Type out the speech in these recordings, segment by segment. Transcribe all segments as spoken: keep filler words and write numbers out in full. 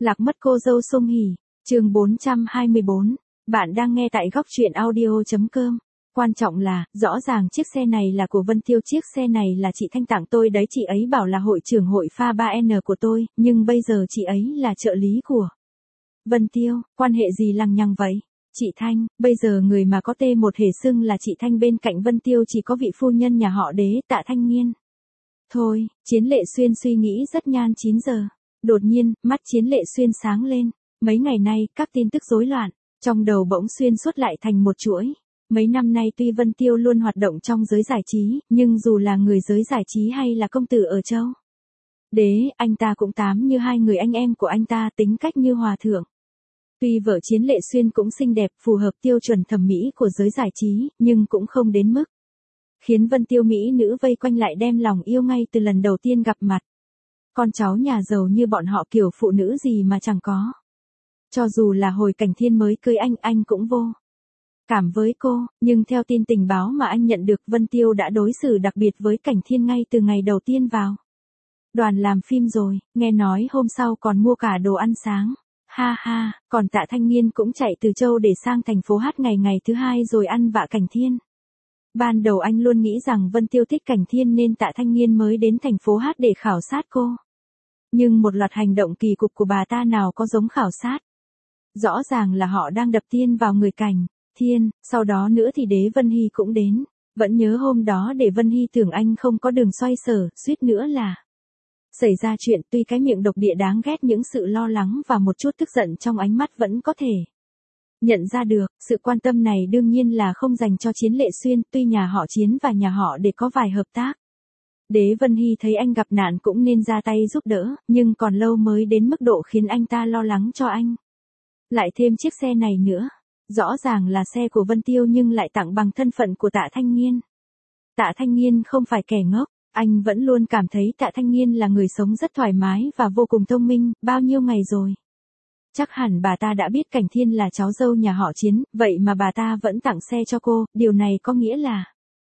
Lạc mất cô dâu Sung Hỉ, chương bốn trăm hai mươi bốn. Bạn đang nghe tại góc truyện audio.com. Quan trọng là, rõ ràng chiếc xe này là của Vân Tiêu, chiếc xe này là chị Thanh tặng tôi đấy, chị ấy bảo là hội trưởng hội pha ba N của tôi, nhưng bây giờ chị ấy là trợ lý của Vân Tiêu, quan hệ gì lằng nhằng vậy? Chị Thanh, bây giờ người mà có tê một hề xưng là chị Thanh bên cạnh Vân Tiêu chỉ có vị phu nhân nhà họ Đế, Tạ Thanh Nghiên. Thôi, Chiến Lệ Xuyên suy nghĩ rất nhan chín giờ. Đột nhiên, mắt Chiến Lệ Xuyên sáng lên. Mấy ngày nay, các tin tức rối loạn, trong đầu bỗng xuyên suốt lại thành một chuỗi. Mấy năm nay tuy Vân Tiêu luôn hoạt động trong giới giải trí, nhưng dù là người giới giải trí hay là công tử ở châu Đế, anh ta cũng tám như hai người anh em của anh ta, tính cách như hòa thượng. Tuy vợ Chiến Lệ Xuyên cũng xinh đẹp, phù hợp tiêu chuẩn thẩm mỹ của giới giải trí, nhưng cũng không đến mức khiến Vân Tiêu mỹ nữ vây quanh lại đem lòng yêu ngay từ lần đầu tiên gặp mặt. Con cháu nhà giàu như bọn họ kiểu phụ nữ gì mà chẳng có. Cho dù là hồi Cảnh Thiên mới cưới anh, anh cũng vô cảm với cô, nhưng theo tin tình báo mà anh nhận được, Vân Tiêu đã đối xử đặc biệt với Cảnh Thiên ngay từ ngày đầu tiên vào đoàn làm phim rồi, nghe nói hôm sau còn mua cả đồ ăn sáng. Ha ha, còn Tạ Thanh Nghiên cũng chạy từ châu để sang thành phố hát ngày ngày thứ hai rồi ăn vạ Cảnh Thiên. Ban đầu anh luôn nghĩ rằng Vân Tiêu thích Cảnh Thiên nên Tạ Thanh Nghiên mới đến thành phố hát để khảo sát cô. Nhưng một loạt hành động kỳ cục của bà ta nào có giống khảo sát. Rõ ràng là họ đang đập tiên vào người Cảnh Thiên, sau đó nữa thì Đế Vân Hy cũng đến. Vẫn nhớ hôm đó để Vân Hy tưởng anh không có đường xoay sở, suýt nữa là xảy ra chuyện. Tuy cái miệng độc địa đáng ghét, những sự lo lắng và một chút tức giận trong ánh mắt vẫn có thể nhận ra được. Sự quan tâm này đương nhiên là không dành cho Chiến Lệ Xuyên, tuy nhà họ Chiến và nhà họ để có vài hợp tác. Đế Vân Hy thấy anh gặp nạn cũng nên ra tay giúp đỡ, nhưng còn lâu mới đến mức độ khiến anh ta lo lắng cho anh. Lại thêm chiếc xe này nữa. Rõ ràng là xe của Vân Tiêu nhưng lại tặng bằng thân phận của Tạ Thanh Nghiên. Tạ Thanh Nghiên không phải kẻ ngốc, anh vẫn luôn cảm thấy Tạ Thanh Nghiên là người sống rất thoải mái và vô cùng thông minh, bao nhiêu ngày rồi. Chắc hẳn bà ta đã biết Cảnh Thiên là cháu dâu nhà họ Chiến, vậy mà bà ta vẫn tặng xe cho cô, điều này có nghĩa là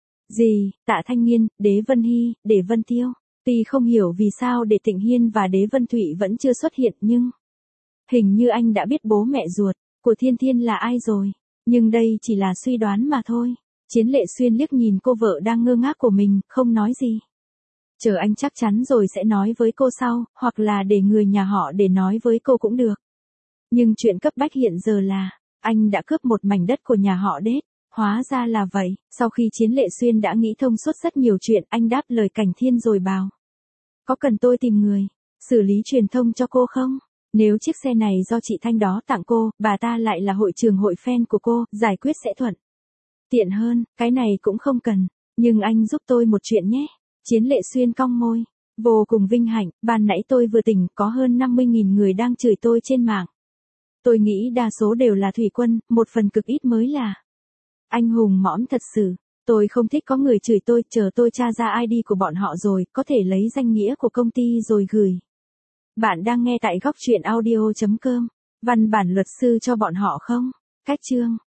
gì? Tạ Thanh Nghiên, Đế Vân Hy, Đế Vân Tiêu. Tuy không hiểu vì sao Đế Tịnh Hiên và Đế Vân Thụy vẫn chưa xuất hiện, nhưng hình như anh đã biết bố mẹ ruột của Thiên Thiên là ai rồi. Nhưng đây chỉ là suy đoán mà thôi. Chiến Lệ Xuyên liếc nhìn cô vợ đang ngơ ngác của mình, không nói gì. Chờ anh chắc chắn rồi sẽ nói với cô sau, hoặc là để người nhà họ để nói với cô cũng được. Nhưng chuyện cấp bách hiện giờ là, anh đã cướp một mảnh đất của nhà họ Đế. Hóa ra là vậy. Sau khi Chiến Lệ Xuyên đã nghĩ thông suốt rất nhiều chuyện, anh đáp lời Cảnh Thiên rồi bảo: có cần tôi tìm người xử lý truyền thông cho cô không? Nếu chiếc xe này do chị Thanh đó tặng cô, bà ta lại là hội trưởng hội fan của cô, giải quyết sẽ thuận tiện hơn. Cái này cũng không cần, nhưng anh giúp tôi một chuyện nhé. Chiến Lệ Xuyên cong môi, vô cùng vinh hạnh. Ban nãy tôi vừa tỉnh, có hơn năm mươi nghìn người đang chửi tôi trên mạng. Tôi nghĩ đa số đều là thủy quân, một phần cực ít mới là anh hùng mõm thật sự. Tôi không thích có người chửi tôi, chờ tôi tra ra I D của bọn họ rồi, có thể lấy danh nghĩa của công ty rồi gửi. Bạn đang nghe tại góc truyện audio.com. Văn bản luật sư cho bọn họ không? Cách chương.